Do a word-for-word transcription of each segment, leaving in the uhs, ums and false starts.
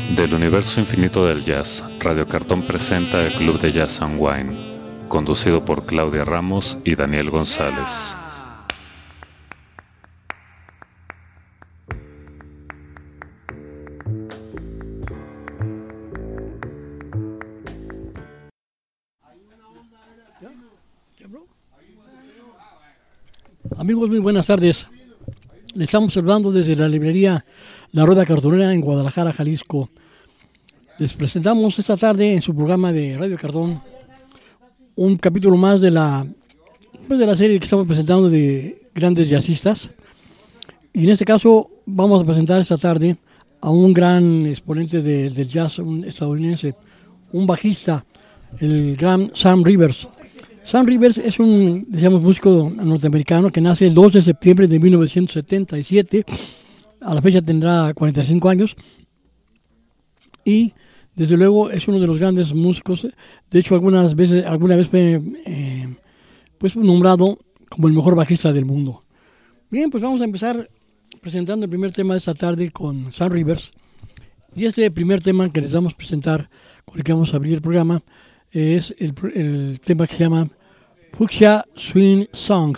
Del universo infinito del jazz, Radio Cartón presenta el Club de Jazz and Wine, conducido por Claudia Ramos y Daniel González. Amigos, muy buenas tardes. Le estamos hablando desde la librería La Rueda Cartonera en Guadalajara, Jalisco. Les presentamos esta tarde en su programa de Radio Cartón un capítulo más de la, pues de la serie que estamos presentando de grandes jazzistas. Y en este caso vamos a presentar esta tarde a un gran exponente de, del jazz, un estadounidense, un bajista, el gran Sam Rivers. Sam Rivers es un, decíamos, músico norteamericano que nace el dos de septiembre de mil novecientos setenta y siete. A la fecha tendrá cuarenta y cinco años. Y, desde luego, es uno de los grandes músicos. De hecho, algunas veces, alguna vez fue eh, pues, nombrado como el mejor bajista del mundo. Bien, pues vamos a empezar presentando el primer tema de esta tarde con Sam Rivers. Y este primer tema que les vamos a presentar, con el que vamos a abrir el programa, es el, el tema que se llama Fuchsia Swing Song.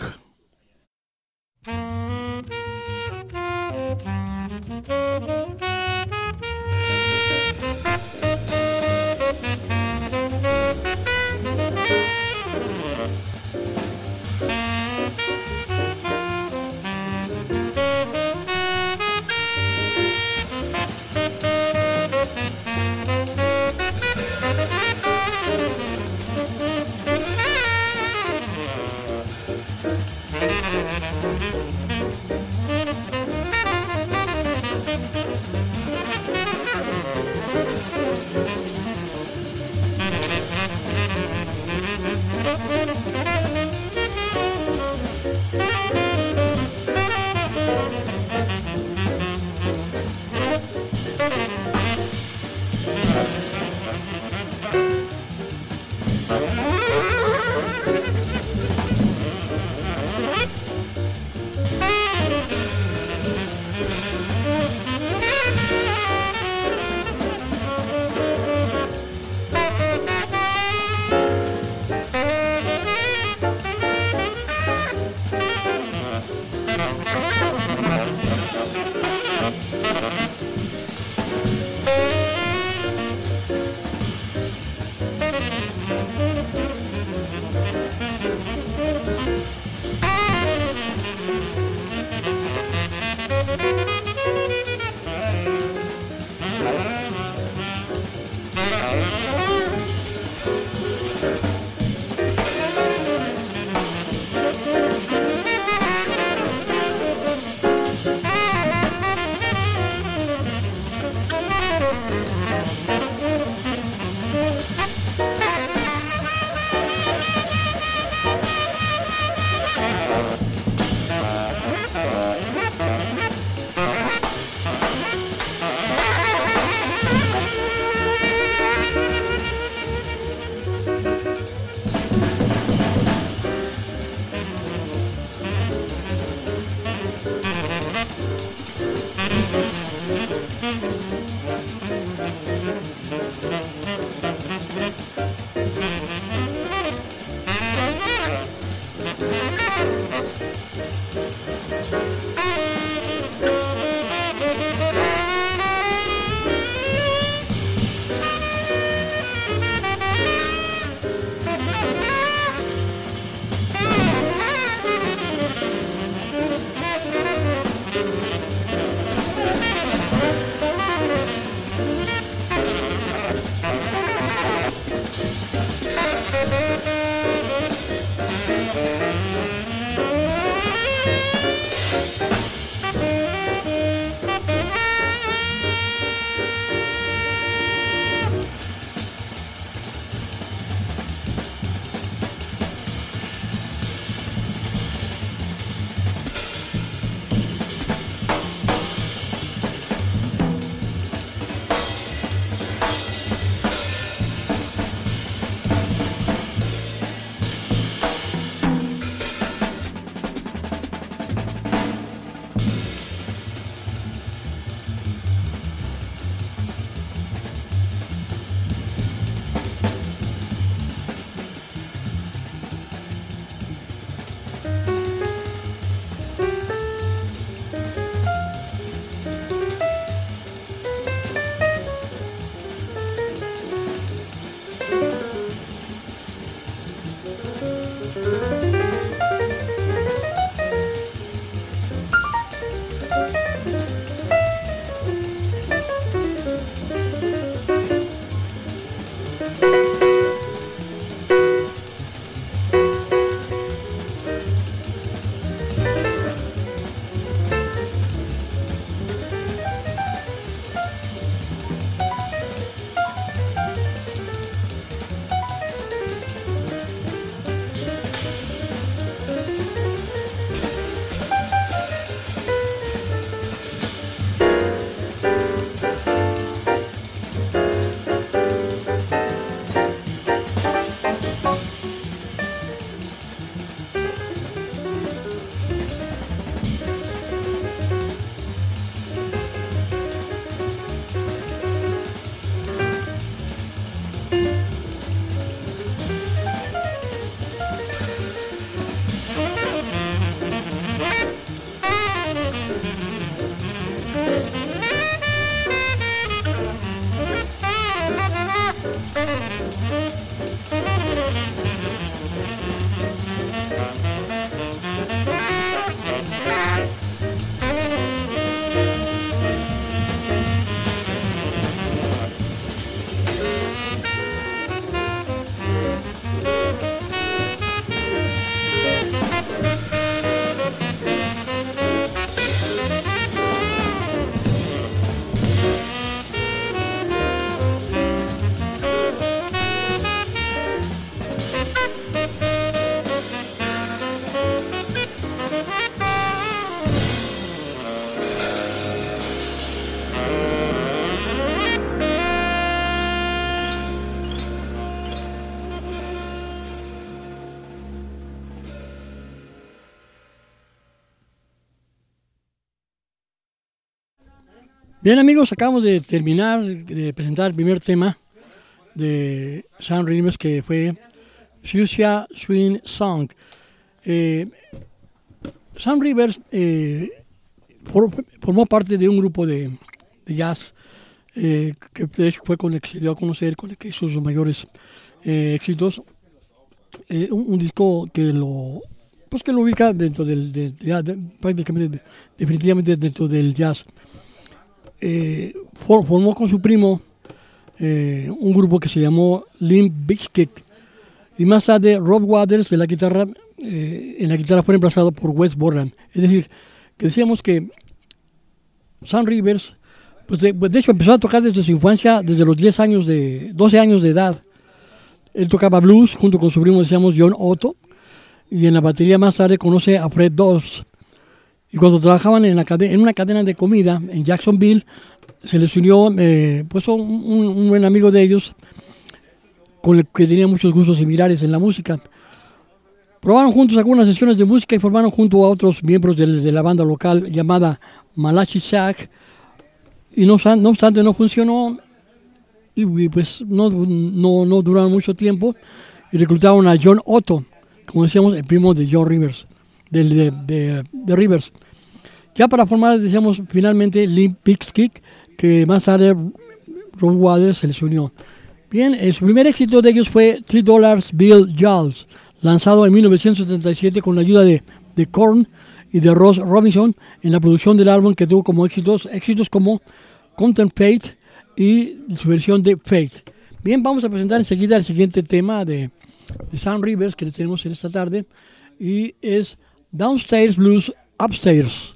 Bien, amigos, acabamos de terminar de presentar el primer tema de Sam Rivers, que fue Fuchsia Swing Song. Eh, Sam Rivers eh, for, formó parte de un grupo de, de jazz eh, que de hecho fue con el que se dio a conocer, con el que hizo sus mayores eh, éxitos. Eh, un, un disco que lo pues que lo ubica dentro del de, de, de, prácticamente de, definitivamente dentro del jazz. Eh, for, formó con su primo eh, un grupo que se llamó Limp Bizkit, y más tarde Rob Waters de la guitarra eh, en la guitarra fue reemplazado por Wes Borland. Es decir, que decíamos que Sam Rivers pues de, pues de hecho empezó a tocar desde su infancia, desde los diez años de doce años de edad. Él tocaba blues junto con su primo, decíamos, John Otto, y en la batería más tarde conoce a Fred Dawes. Y cuando trabajaban en, la cadena, en una cadena de comida en Jacksonville, se les unió eh, pues un, un, un buen amigo de ellos, con el que tenía muchos gustos similares en la música. Probaron juntos algunas sesiones de música y formaron junto a otros miembros de, de la banda local llamada Malachi Shack, y no, no obstante no funcionó, y pues no, no, no duraron mucho tiempo, y reclutaron a John Otto, como decíamos, el primo de John Rivers, de, de, de, de Rivers, ya para formar, decíamos, finalmente Limp Bizkit, que más tarde Rob Waters se les unió. Bien, eh, su primer éxito de ellos fue Three Dollar Bill Jazz, lanzado en mil novecientos setenta y siete con la ayuda de, de Korn y de Ross Robinson en la producción del álbum, que tuvo como éxitos, éxitos como Contemplate y su versión de Fate. Bien, vamos a presentar enseguida el siguiente tema de, de Sam Rivers que le tenemos en esta tarde, y es Downstairs Blues Upstairs.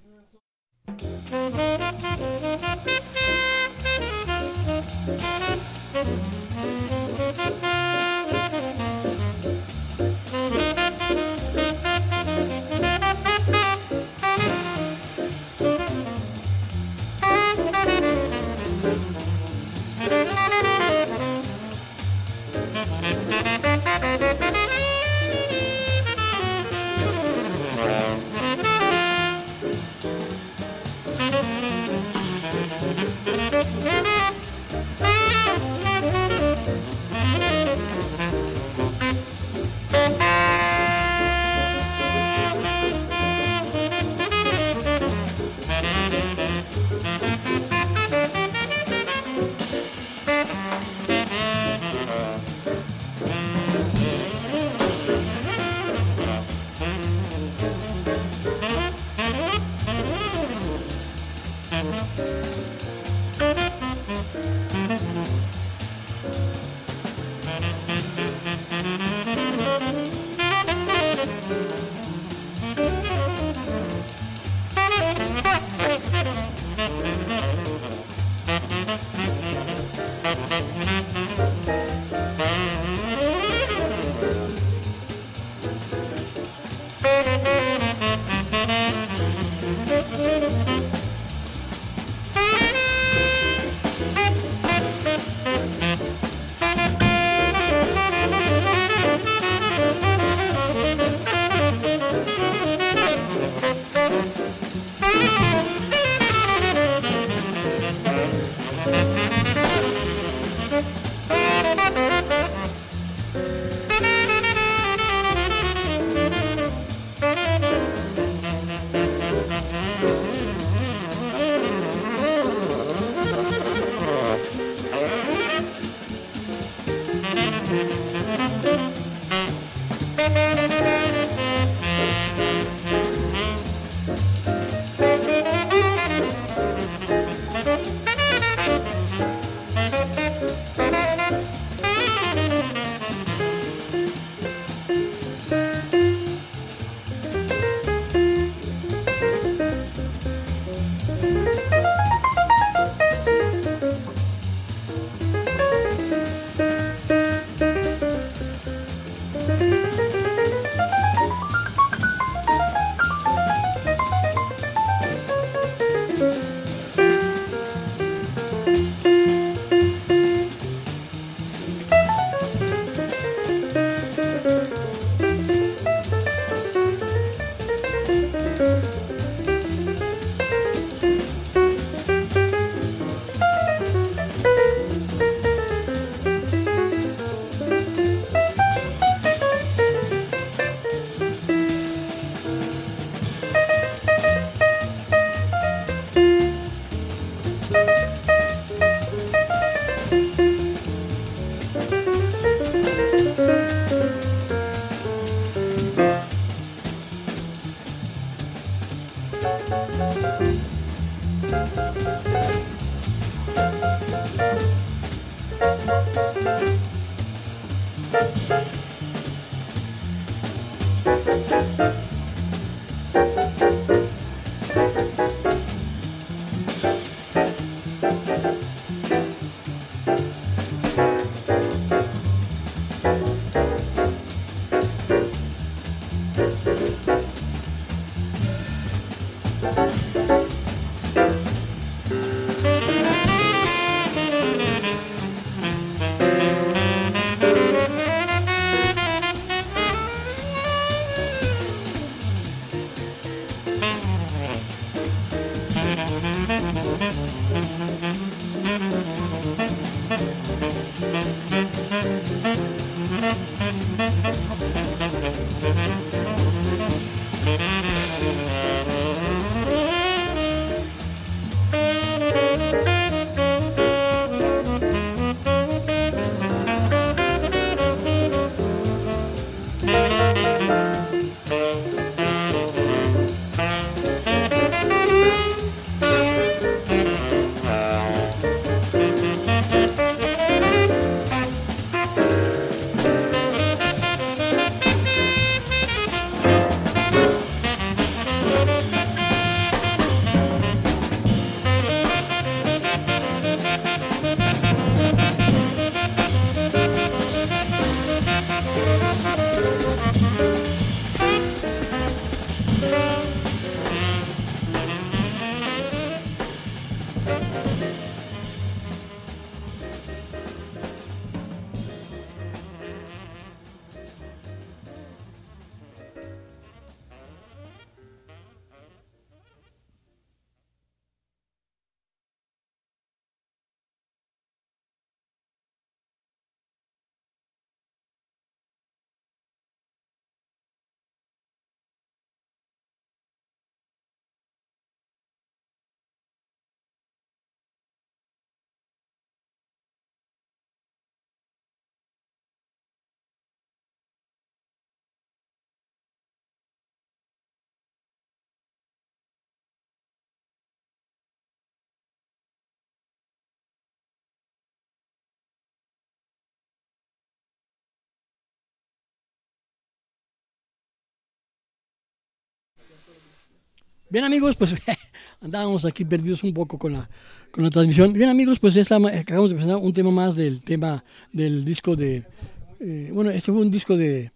Bien amigos, pues andábamos aquí perdidos un poco con la, con la transmisión. Bien amigos, pues ya estamos, acabamos de presentar un tema más del tema del disco de, eh, bueno, este fue un disco de,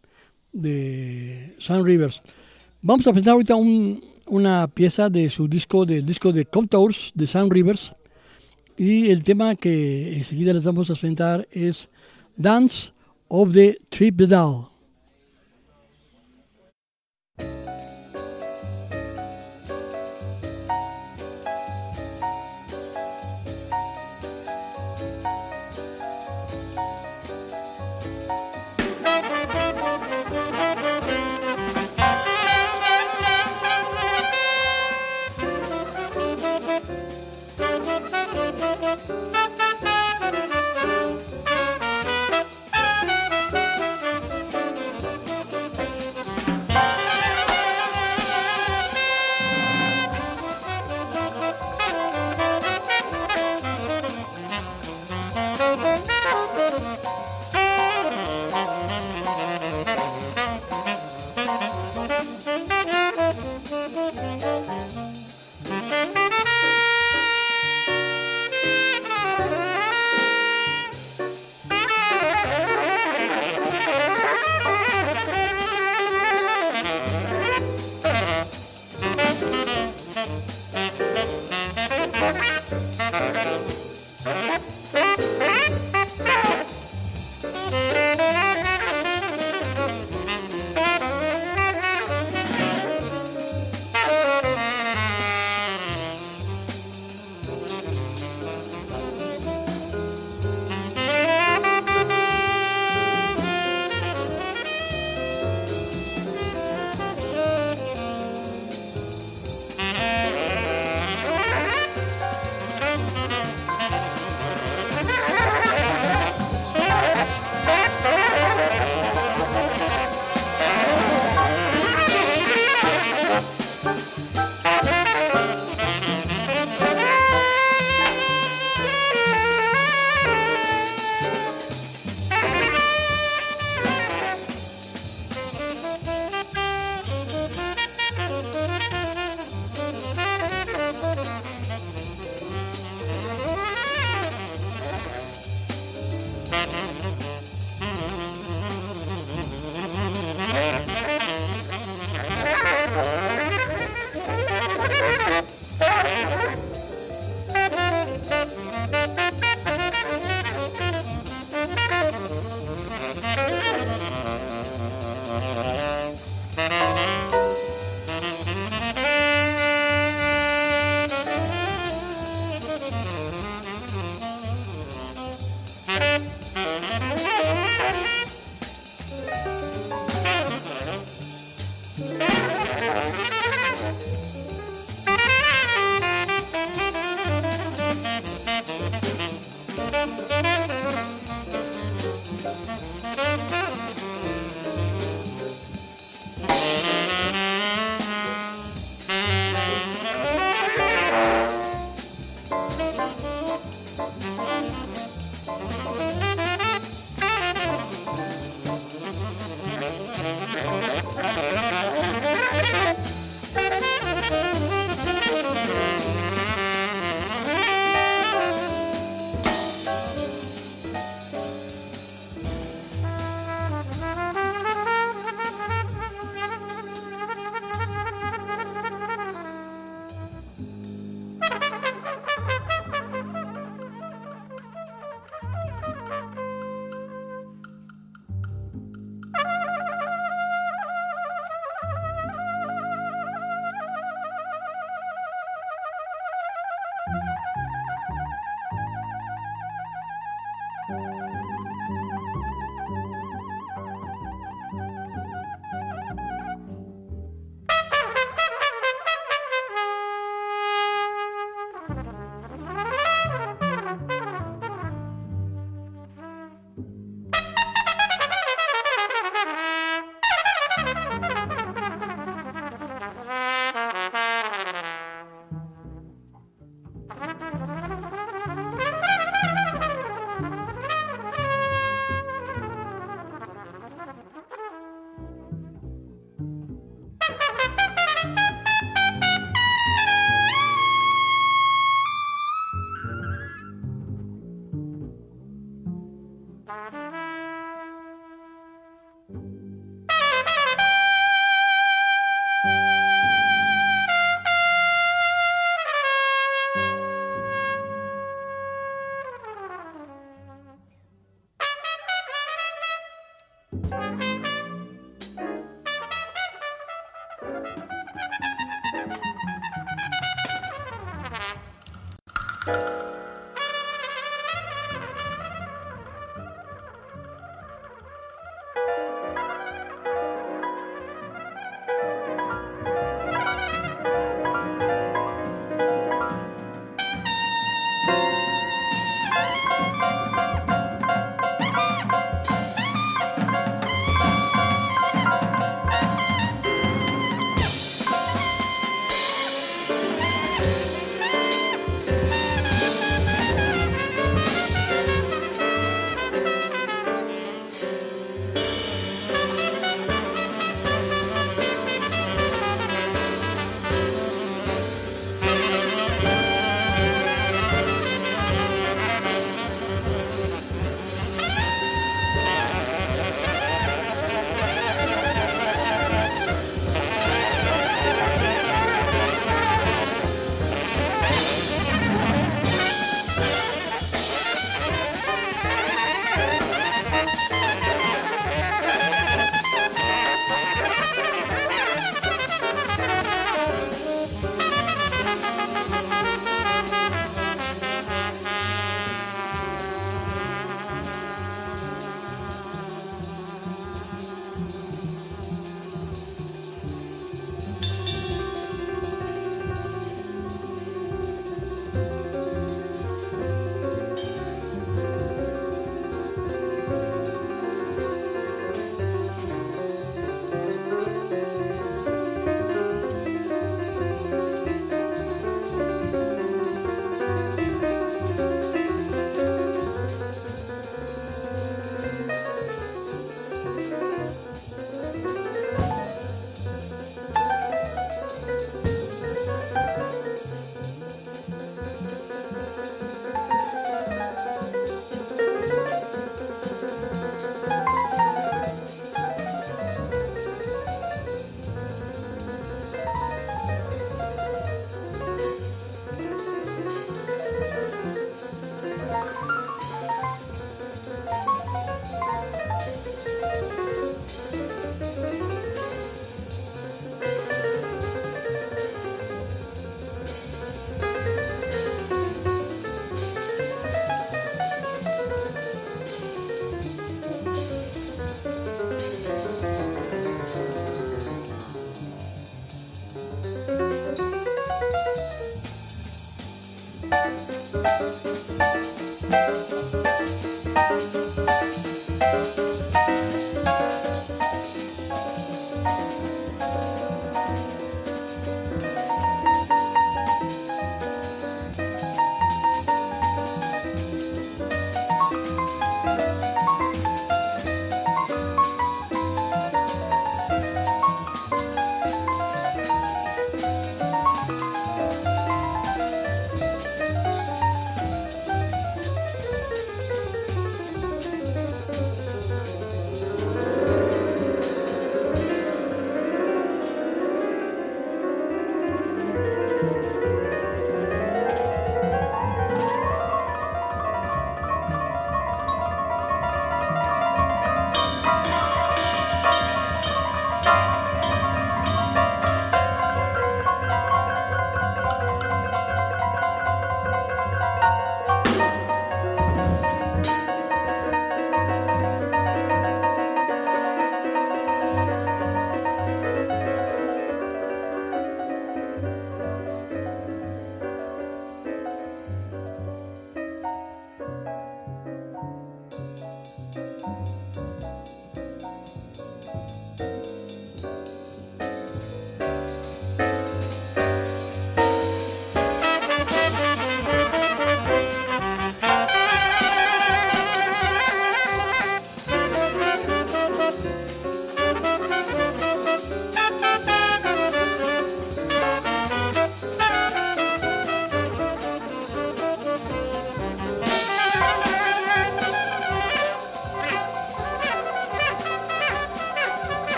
de Sun Rivers. Vamos a presentar ahorita un, una pieza de su disco, del disco de Contours de Sun Rivers. Y el tema que enseguida les vamos a presentar es Dance of the Tripedal.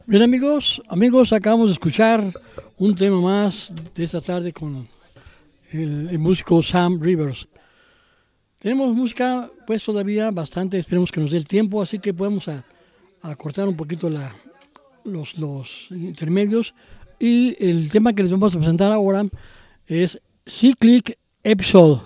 Bien amigos, amigos, acabamos de escuchar un tema más de esta tarde con el, el músico Sam Rivers. Tenemos música pues todavía bastante, esperemos que nos dé el tiempo, así que podemos a, a cortar un poquito la, los, los intermedios. Y el tema que les vamos a presentar ahora es Cyclic Episode.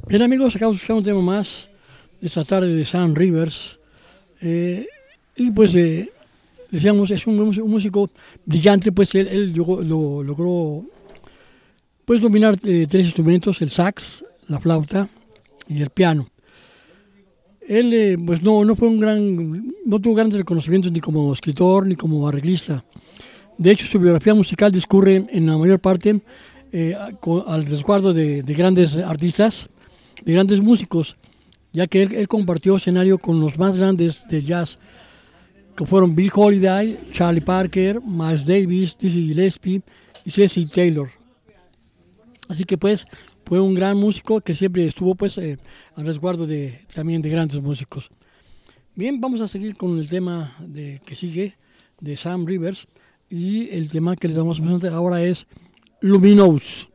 Bien amigos, acabamos de escuchar un tema más esta tarde de Sam Rivers. Eh, y pues eh, decíamos, es un, un músico brillante, pues él, él llegó, lo, logró pues dominar eh, tres instrumentos, el sax, la flauta y el piano. Él eh, pues no, no fue un gran, no tuvo grandes reconocimientos ni como escritor ni como arreglista. De hecho, su biografía musical discurre en la mayor parte eh, con, al resguardo de, de grandes artistas, de grandes músicos, ya que él, él compartió escenario con los más grandes del jazz, que fueron Bill Holiday, Charlie Parker, Miles Davis, Dizzy Gillespie y Cecil Taylor. Así que pues fue un gran músico que siempre estuvo pues eh, al resguardo de, también de grandes músicos. Bien, vamos a seguir con el tema de, que sigue de Sam Rivers, y el tema que les vamos a presentar ahora es Luminous.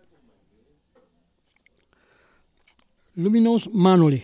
Luminous Manole.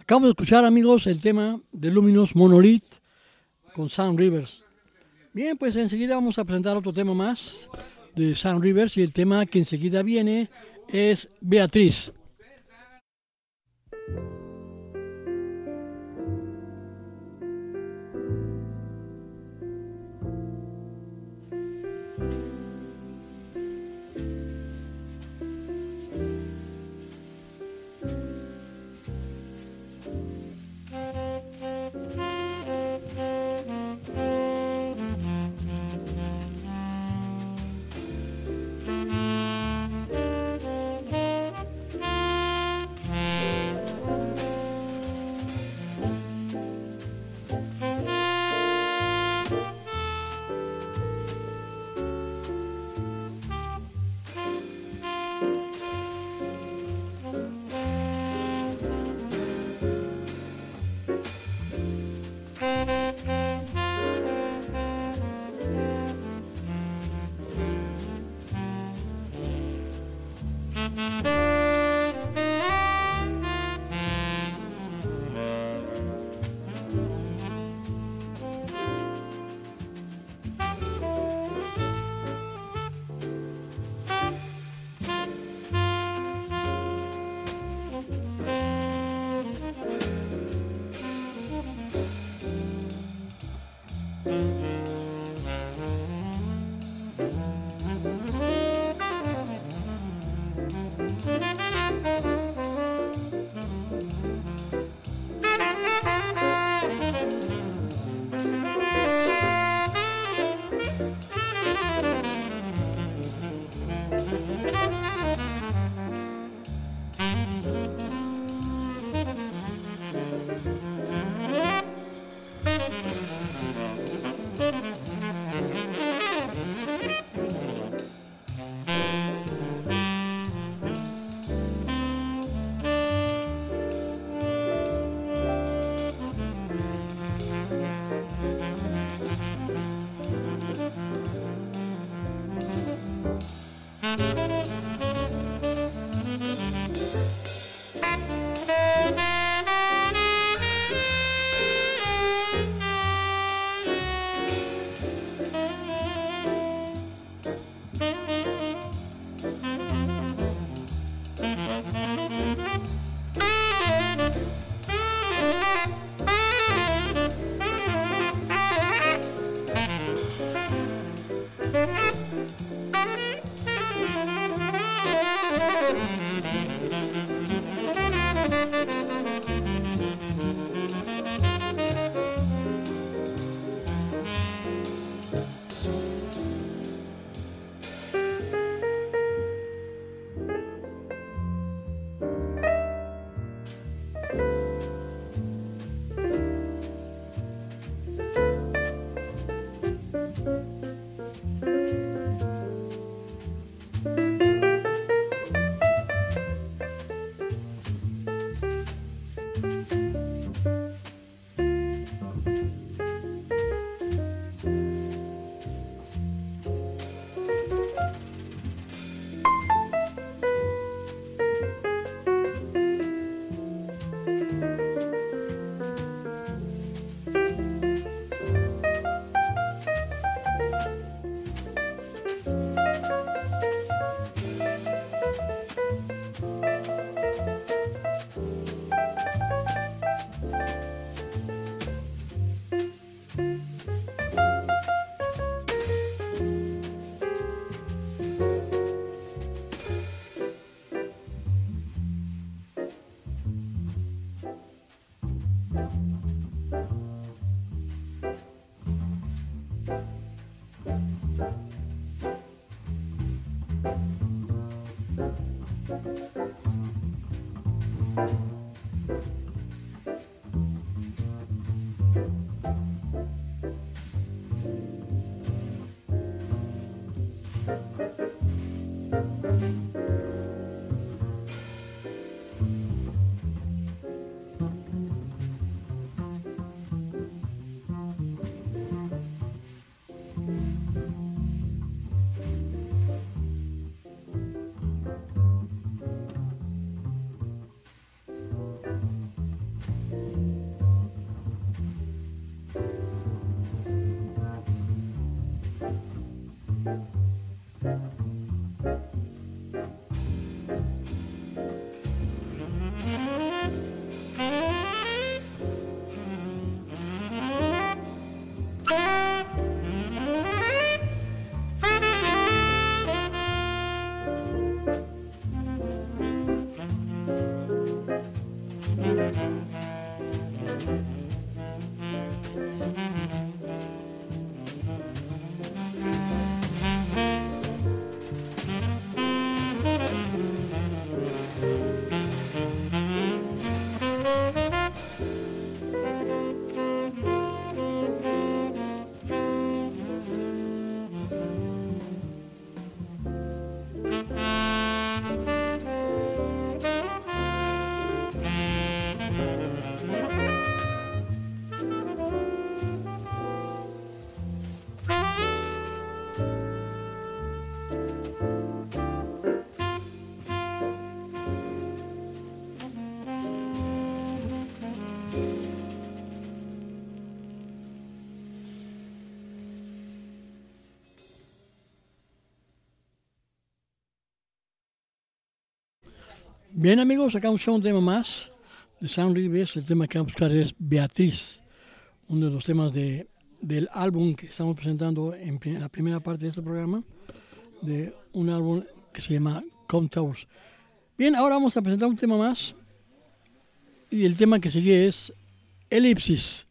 Acabamos de escuchar, amigos, el tema de Luminous Monolith con Sam Rivers. Bien, pues enseguida vamos a presentar otro tema más de Sam Rivers y el tema que enseguida viene es Beatriz. Thank you. Bien amigos, sacamos un tema más de San Rivers. El tema que vamos a buscar es Beatriz, uno de los temas de, del álbum que estamos presentando en la primera parte de este programa, de un álbum que se llama Contours. Bien, ahora vamos a presentar un tema más y el tema que sigue es Elipsis.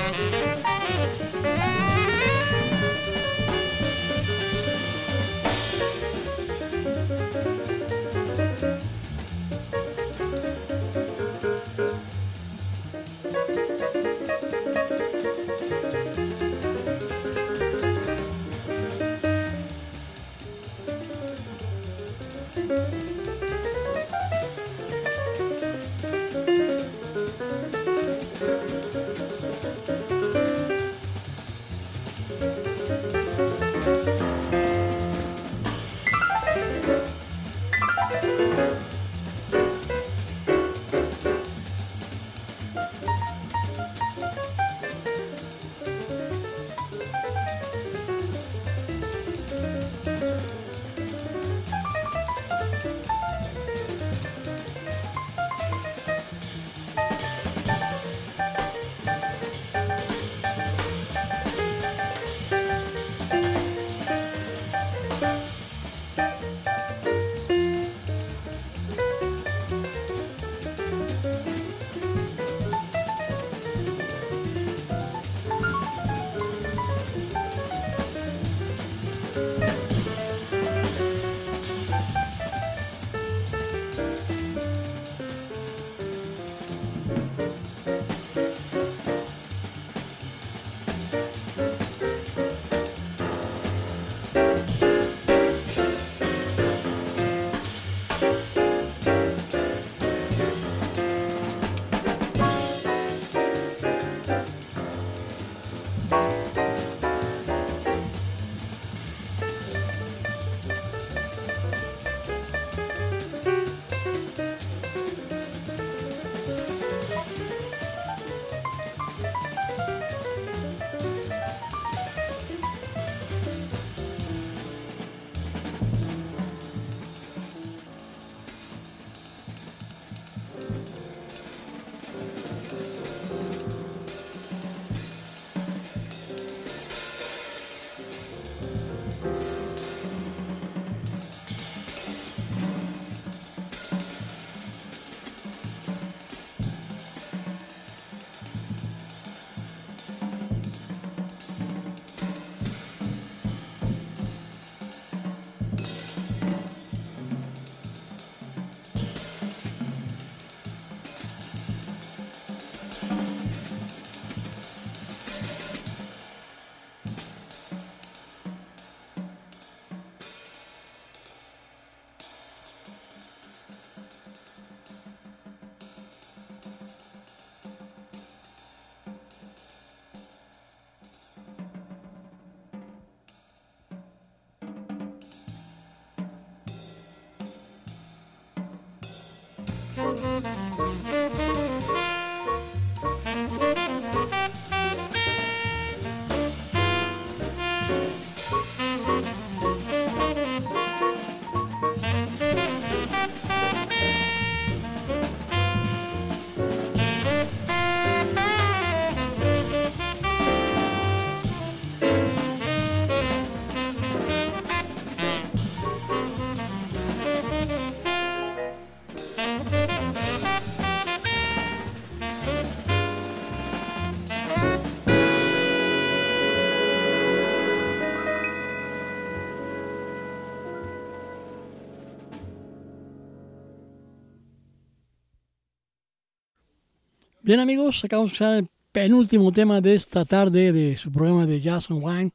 Bien amigos, acabamos de escuchar el penúltimo tema de esta tarde de su programa de Jazz and Wine,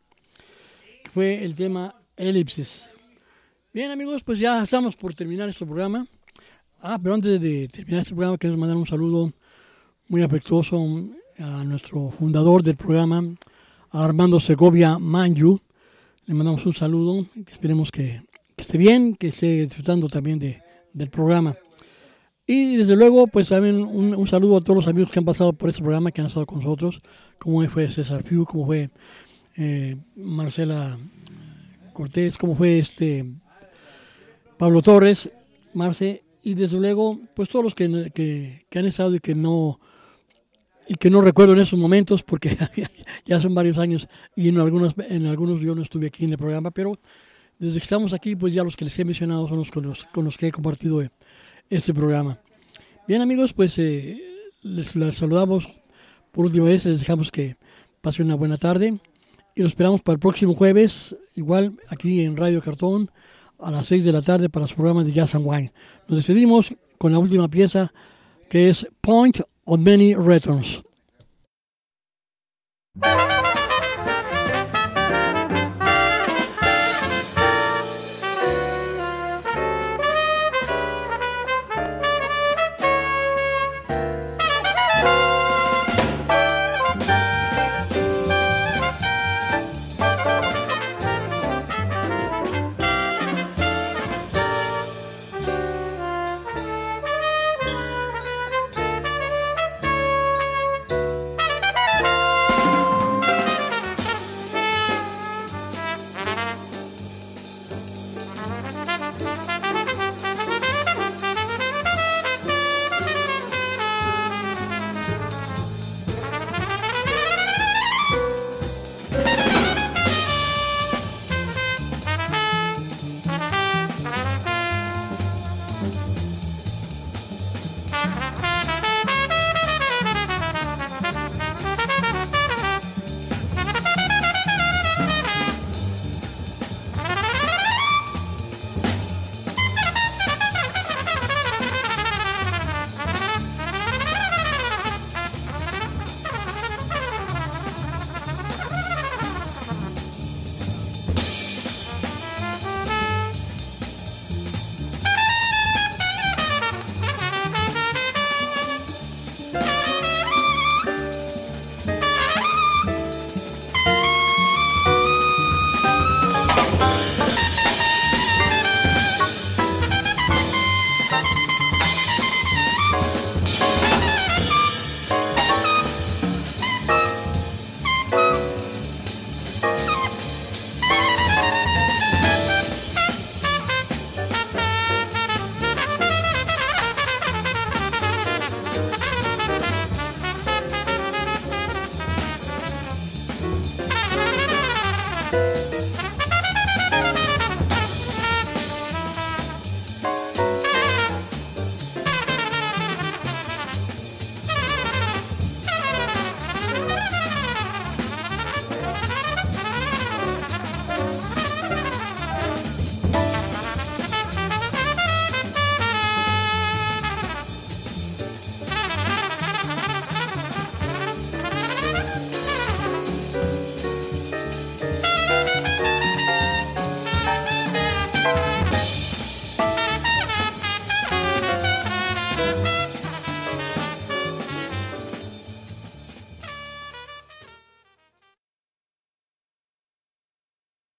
que fue el tema Elipsis. Bien amigos, pues ya estamos por terminar este programa. Ah, pero antes de terminar este programa queremos mandar un saludo muy afectuoso a nuestro fundador del programa, a Armando Segovia Manju. Le mandamos un saludo, que esperemos que, que esté bien, que esté disfrutando también de, del programa. Y desde luego, pues también un, un saludo a todos los amigos que han pasado por este programa, que han estado con nosotros, como fue César Fiu, como fue eh, Marcela Cortés, como fue este Pablo Torres, Marce, y desde luego, pues todos los que, que, que han estado y que no y que no recuerdo en esos momentos, porque ya son varios años y en algunos, en algunos yo no estuve aquí en el programa, pero desde que estamos aquí, pues ya los que les he mencionado son los con los, con los que he compartido este programa. Bien amigos, pues eh, les, les saludamos Por última vez les dejamos que pasen una buena tarde y los esperamos para el próximo jueves, igual aquí en Radio Cartón, a las seis de la tarde para su programa de Jazz and Wine. Nos despedimos con la última pieza que es Point of Many Returns.